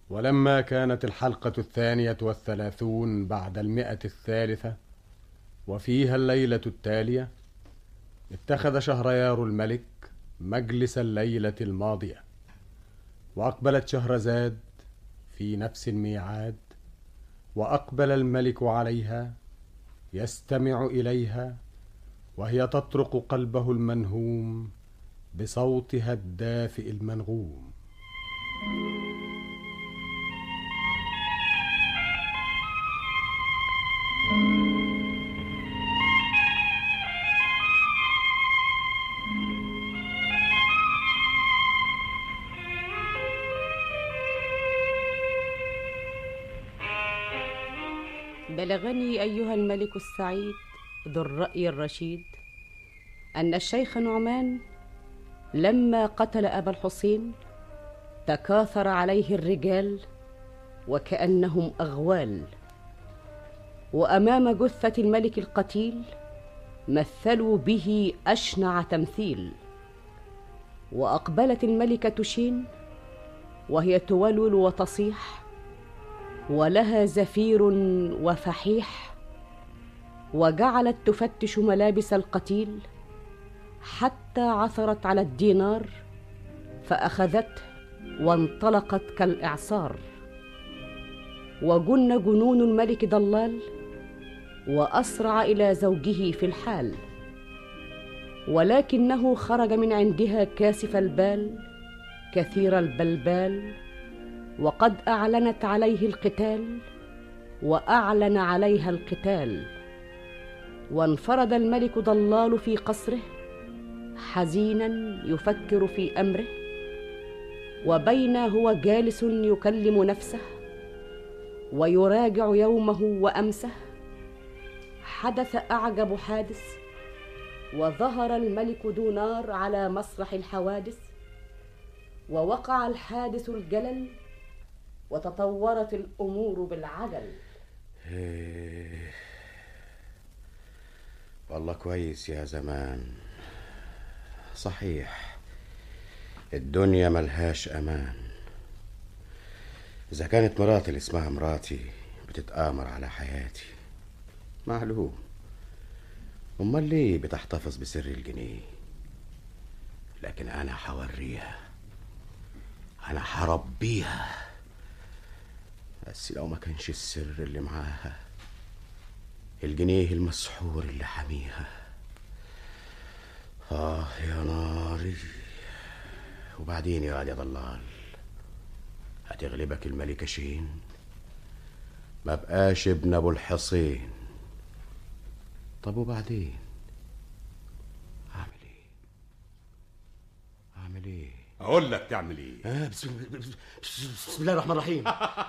ولما كانت الحلقة 32 بعد 100 وفيها الليلة التالية، اتخذ شهريار الملك مجلس الليلة الماضية، وأقبلت شهرزاد في نفس الميعاد، وأقبل الملك عليها يستمع إليها وهي تطرق قلبه المنهوم بصوتها الدافئ المنغوم. بلغني أيها الملك السعيد ذو الرأي الرشيد أن الشيخ نعمان لما قتل أبا الحسين تكاثر عليه الرجال وكأنهم أغوال، وأمام جثة الملك القتيل مثلوا به أشنع تمثيل. وأقبلت الملكة شين وهي تولول وتصيح، ولها زفير وفحيح، وجعلت تفتش ملابس القتيل حتى عثرت على الدينار فأخذته وانطلقت كالإعصار. وجن جنون الملك ضلال وأسرع إلى زوجه في الحال، ولكنه خرج من عندها كاسف البال كثير البلبال، وقد أعلنت عليه القتال وأعلن عليها القتال. وانفرد الملك ضلال في قصره حزينا يفكر في أمره، وبين هو جالس يكلم نفسه ويراجع يومه وأمسه، حدث أعجب حادث، وظهر الملك دونار على مسرح الحوادث، ووقع الحادث الجلل، وتطورت الأمور بالعجل. والله كويس يا زمان. صحيح الدنيا ملهاش أمان. إذا كانت مراتي اللي اسمها مراتي بتتآمر على حياتي، معلوم. أمال ليه بتحتفظ بسر الجنيه؟ لكن أنا حوريها، أنا حربيها. بس لو ما كانش السر اللي معاها، الجنيه المسحور اللي حميها. يا ناري. وبعدين يا واد يا ضلال، هتغلبك الملكة شين؟ ما بقاش ابن ابو الحصين. طب وبعدين اعمل ايه؟ اقول لك تعمل ايه؟ بسم الله الرحمن الرحيم.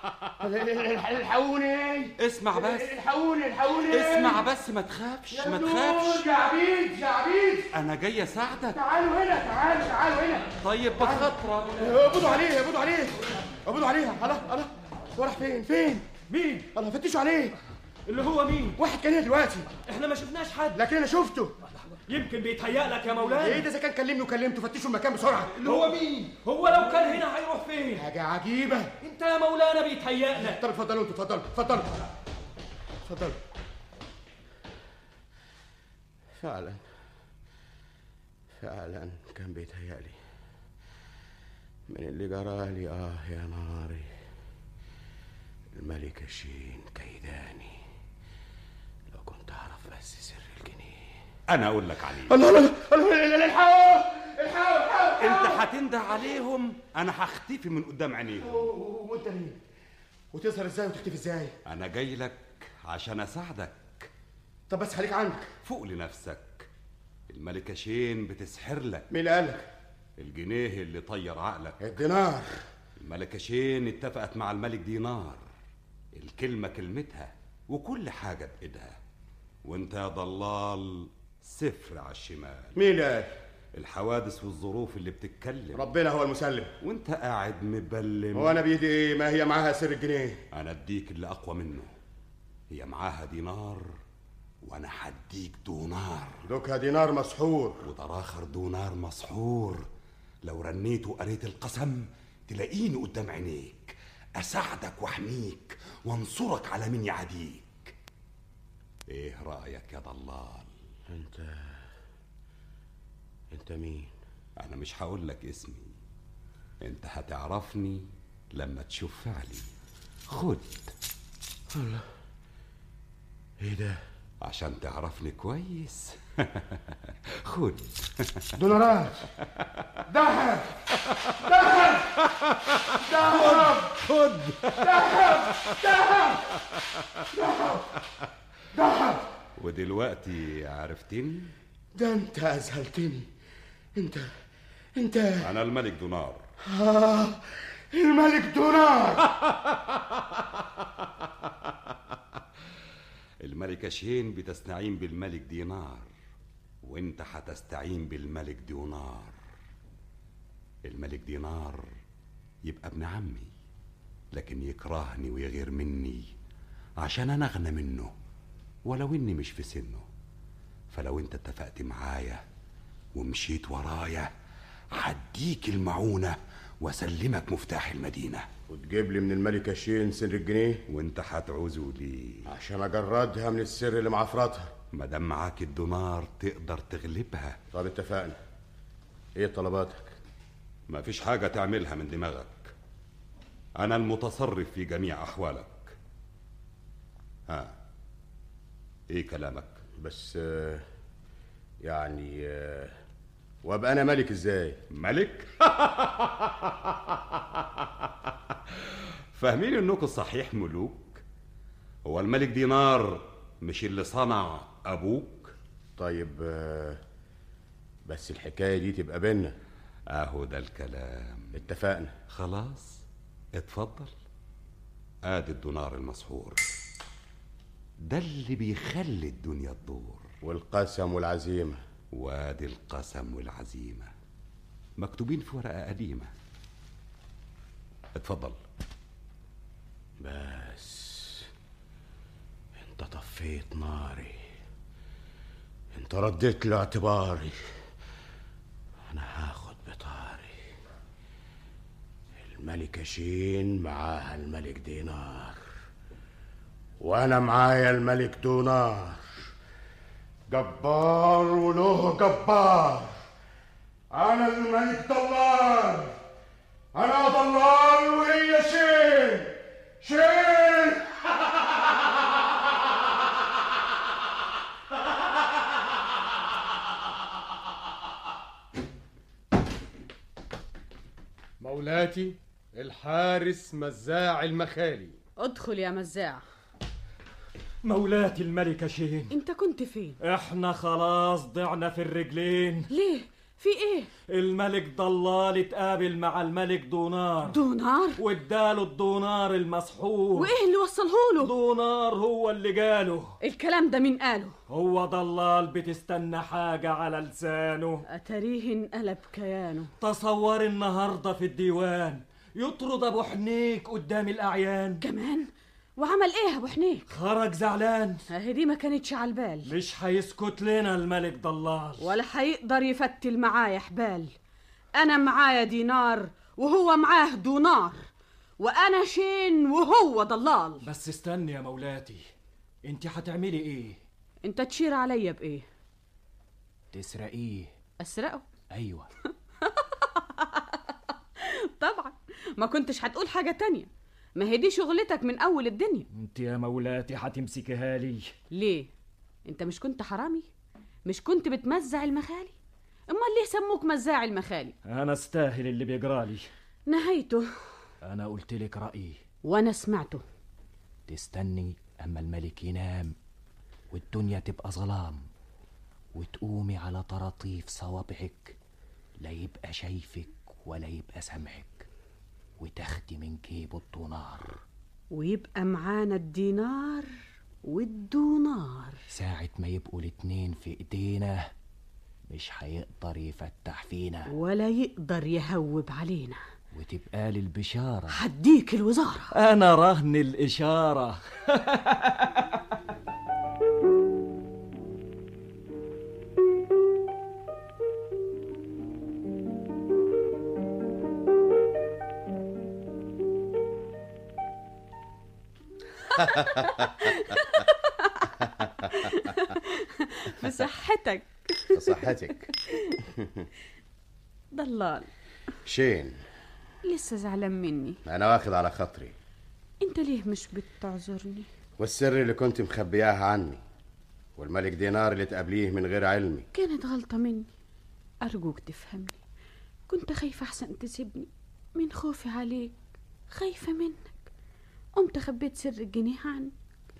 الحقوني. اسمع بس، الحقوني. اسمع بس، ما تخافش ما تخافش. يا عبيد انا جاي اساعدك. تعالوا هنا، تعالوا هنا. طيب بخاطرك. قبضوا عليه. الله وراح فين؟ مين؟ الله فتشوا عليه. اللي هو مين؟ واحد كان هنا دلوقتي. احنا ما شفناش حد، لكن انا شفته. يمكن بيتهيأ لك يا مولانا. ايه ده؟ اذا كان كلمني وكلمته، فتشوا المكان بسرعه. اللي هو مين؟ هو لو كان هنا هيروح فين؟ حاجه عجيبه. انت يا مولانا بيتهيأ لك. طب اتفضلوا انتوا، اتفضلوا. فعلا كان بيتهيأ لي من اللي جرالي. يا ناري. الملكة شين كيداني. لو كنت اعرف بس سر الجنيه. انا اقول لك عليه. الله الحقوا. انت هتنده عليهم، انا هختفي من قدام عينيهم. وانت مين؟ وتظهر ازاي وتختفي ازاي؟ انا جاي لك عشان اساعدك. طب بس خليك عندك. فوق لنفسك. الملكة شين بتسحر لك. مين اللي قالك؟ الجنيه اللي طير عقلك. الدينار. الملكة شين اتفقت مع الملك دينار، الكلمة كلمتها وكل حاجة بإيدها. وانت يا ضلال صفر على الشمال. مين اللي قال؟ الحوادث والظروف اللي بتتكلم. ربنا هو المسلم. وانت قاعد مبلم. وانا بيدي ايه؟ ما هي معاها سر الجنيه. انا اديك اللي اقوى منه. هي معاها دينار وانا هديك دونار. دوكها دينار مسحور، وده اخر دونار مسحور. لو رنيت وقريت القسم تلاقيني قدام عينيك. اساعدك واحميك وانصرك على من يعاديك. ايه رايك يا ضلال؟ انت مين؟ انا مش هقول لك اسمي، انت هتعرفني لما تشوف فعلي. خد. الله، ايه ده؟ عشان تعرفني كويس. خد. دولارات، ذهب، ذهب، ذهب، خد. ذهب، ذهب، ذهب، ذهب. ودلوقتي عرفتني؟ ده انت اذهلتني. انت انا الملك دونار. الملك دونار. الملكة شين بتستعين بالملك دينار، وانت هتستعين بالملك دونار. الملك دينار يبقى ابن عمي، لكن يكرهني ويغير مني عشان انا اغنى منه ولو اني مش في سنه. فلو انت اتفقت معايا ومشيت ورايا هديك المعونة واسلمك مفتاح المدينة، وتجيب لي من الملكة شين سر الجنيه، وانت هتعوزه ليه؟ عشان اجردها من السر اللي معفرتها. مادام معاك الدونار تقدر تغلبها. طب اتفقنا. ايه طلباتك؟ مفيش حاجة تعملها من دماغك، أنا المتصرف في جميع أحوالك. ها، إيه كلامك؟ بس وابقى انا ملك ازاي؟ ملك؟ فاهمين انكم صحيح ملوك؟ هو الملك دينار مش اللي صنع ابوك؟ طيب بس الحكاية دي تبقى بينا. اهو ده الكلام. اتفقنا. خلاص اتفضل. ادي الدينار المسحور، ده اللي بيخلي الدنيا تدور. والقسم والعزيمة. وادي القسم والعزيمة مكتوبين في ورقة قديمة. اتفضل. بس انت طفيت ناري، انت رديت لي اعتباري. انا هاخد بطاري. الملكة شين معاها الملك دينار، وانا معايا الملك دونار. جبار وله جبار. انا الملك ضلال، انا ضلال وهي شين. شين. مولاتي الحارس مزاع المخالي. ادخل يا مزاع. مولاتي الملكة شين، انت كنت فين؟ احنا خلاص ضعنا في الرجلين. ليه؟ في ايه؟ الملك ضلال اتقابل مع الملك دونار. دونار؟ واداله الدونار المسحور. وايه اللي وصلهوله؟ دونار هو اللي قاله. الكلام ده مين قاله؟ هو ضلال بتستنى حاجة على لسانه. اتاريه انقلب كيانه. تصور النهاردة في الديوان يطرد ابو حنيك قدام الاعيان كمان؟ وعمل ايه ابو حنيك؟ خرج زعلان. اهي دي ما كانتش على البال. مش هيسكت لنا الملك ضلال، ولا هيقدر يفتل معايا حبال. انا معايا دينار وهو معاه دونار، وانا شين وهو ضلال. بس استني يا مولاتي، انت هتعملي ايه؟ انت تشير عليا بايه؟ تسرقيه. اسرقه؟ ايوه. طبعا، ما كنتش هتقول حاجة تانية. ما هي دي شغلتك من اول الدنيا. انت يا مولاتي هتمسكيها لي ليه؟ انت مش كنت حرامي؟ مش كنت بتمزع المخالي؟ امال ليه سموك مزاع المخالي؟ انا استاهل اللي بيجرالي. نهايته. انا قلت لك رايي وانا سمعته. تستني اما الملك ينام والدنيا تبقى ظلام، وتقومي على طراطيف صوابعك، لا يبقى شايفك ولا يبقى سامعك، وتاخدي من جيبه الدونار، ويبقى معانا الدينار والدونار. ساعة ما يبقوا الاتنين في ايدينا مش هيقدر يفتح فينا ولا يقدر يهوب علينا، وتبقى لي البشارة. هديك الوزارة. أنا رهن الإشارة. بصحتك. بصحتك. ضلال، شين؟ لسه زعلان مني؟ انا واخد على خاطري. انت ليه مش بتعذرني؟ والسر اللي كنت مخبياه عني، والملك دينار اللي تقابليه من غير علمي. كانت غلطة مني، أرجوك تفهمني. كنت خايفة أحسن تسيبني، من خوفي عليك، خايفة منك، قمت خبيت سر الجنيه عنك.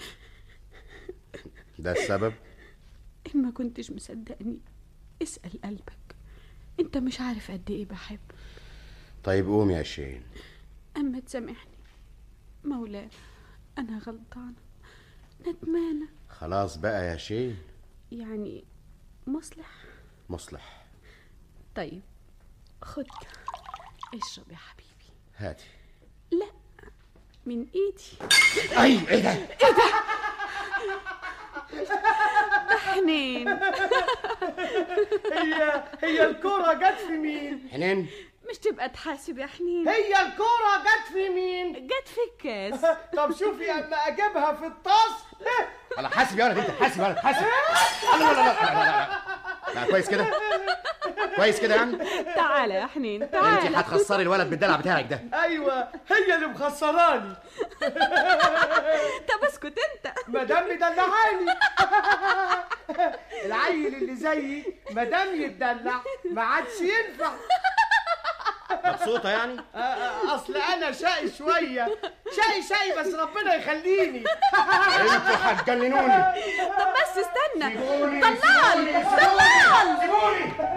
ده السبب؟ إن ما كنتش مصدقني اسأل قلبك، انت مش عارف قد ايه بحبك. طيب قوم يا شين. اما تسامحني مولاي، انا غلطانة ندمانة. خلاص بقى يا شين. يعني مصلح. طيب خد اشرب يا حبيبي. هاتي. لا، من ايدي. اي ايه ده؟ ده حنين. هي الكرة جت في مين؟ حنين؟ مش تبقى تحاسب يا حنين؟ هي الكرة جت في مين؟ جت في الكاس. طب شوفي اما اجيبها في الطاس. انا حاسب يا ولد، انت حاسب يا ولد، حاسب. لا لا لا لا لا، كويس كده، كويس كده يعني. تعالى يا حنين، تعالى. انت هتخسري الولد بالدلع بتاعك ده. ايوه، هي اللي مخسراني. طب اسكت انت. مدام مدلعاني. العيل اللي زيي مدام يتدلع ما عادش ينفع. مبسوطة يعني؟ اصل انا شقي شويه، شقي بس ربنا يخليني. انتوا هتجننوني. طب بس استنى. سيبوني. ضلال. سيبوني.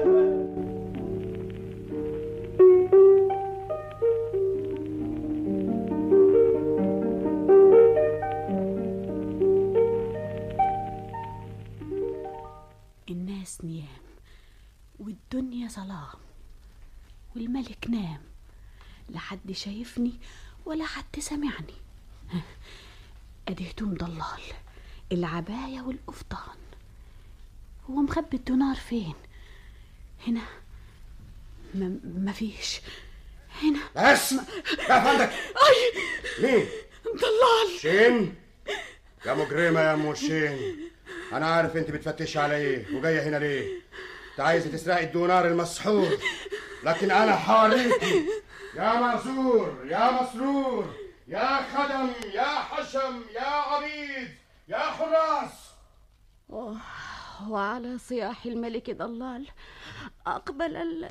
الناس نيام والدنيا ظلام والملك نام، لا حد شايفني ولا حد سمعني. ادي هدوم ضلال، العباية والقفطان. هو مخبي الدينار فين؟ هنا؟ مفيش هنا. بس يا فندق. مين؟ ضلال. شين؟ يا مجرمة يا ام شين، انا عارف انت بتفتشي على ايه وجايه هنا ليه. انت عايزه تسرقي الدينار المسحور، لكن انا حاريكي. يا معذور، يا مسرور، يا خدم، يا حشم، يا عبيد، يا حراس. وعلى صياح الملك ضلال أقبل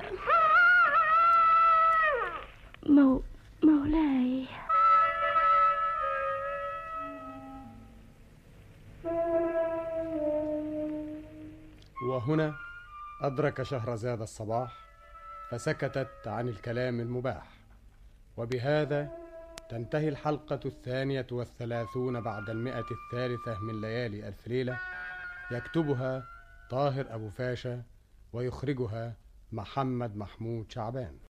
مولاي. وهنا أدرك شهرزاد الصباح فسكتت عن الكلام المباح. وبهذا تنتهي الحلقة 32 بعد 103 من ليالي ألف ليلة. يكتبها طاهر أبو فاشا ويخرجها محمد محمود شعبان.